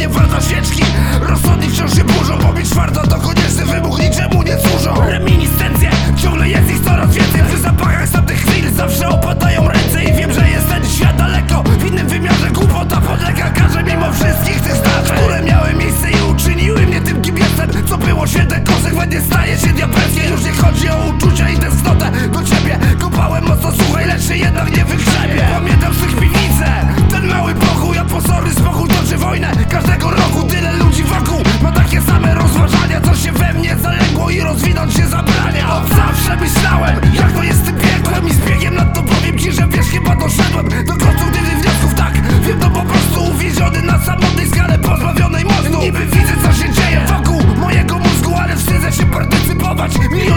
nie warta świeczki. Rozsądni wciąż się burzą, bo mi czwarta to konieczny wybuch, niczemu nie służą. Reminiscencje, ciągle jest ich coraz więcej. Przy zapachach z tamtych chwil zawsze opadają ręce. I wiem, że jest ten świat daleko, w innym wymiarze głupota podlega karze. Mimo wszystkich tych zdarzeń, które miały miejsce i uczyniły mnie tym, kim jestem. Co było święte, konsekwentnie staje się diabelskie. Już nie chodzi o uczucia i tęsknotę do ciebie. Kopałem mocno, słuchaj, lecz się jednak nie wygrzebie. Pamiętam z tych piwnicy ten mały pokój, a pozory spokój toczy wojnę każdego roku. Tyle ludzi wokół ma takie same rozważania, co się we mnie zaległo i rozwinąć się zabrania. Od zawsze myślałem, jak to jest z tym piekłem, i z biegiem nad to powiem ci, że wiesz, chyba doszedłem do końca gdy wniosków. Tak, wiem, to po prostu uwięziony na samotnej skale, pozbawionej mózgu. Niby widzę, co się dzieje wokół mojego mózgu, ale wstydzę się partycypować.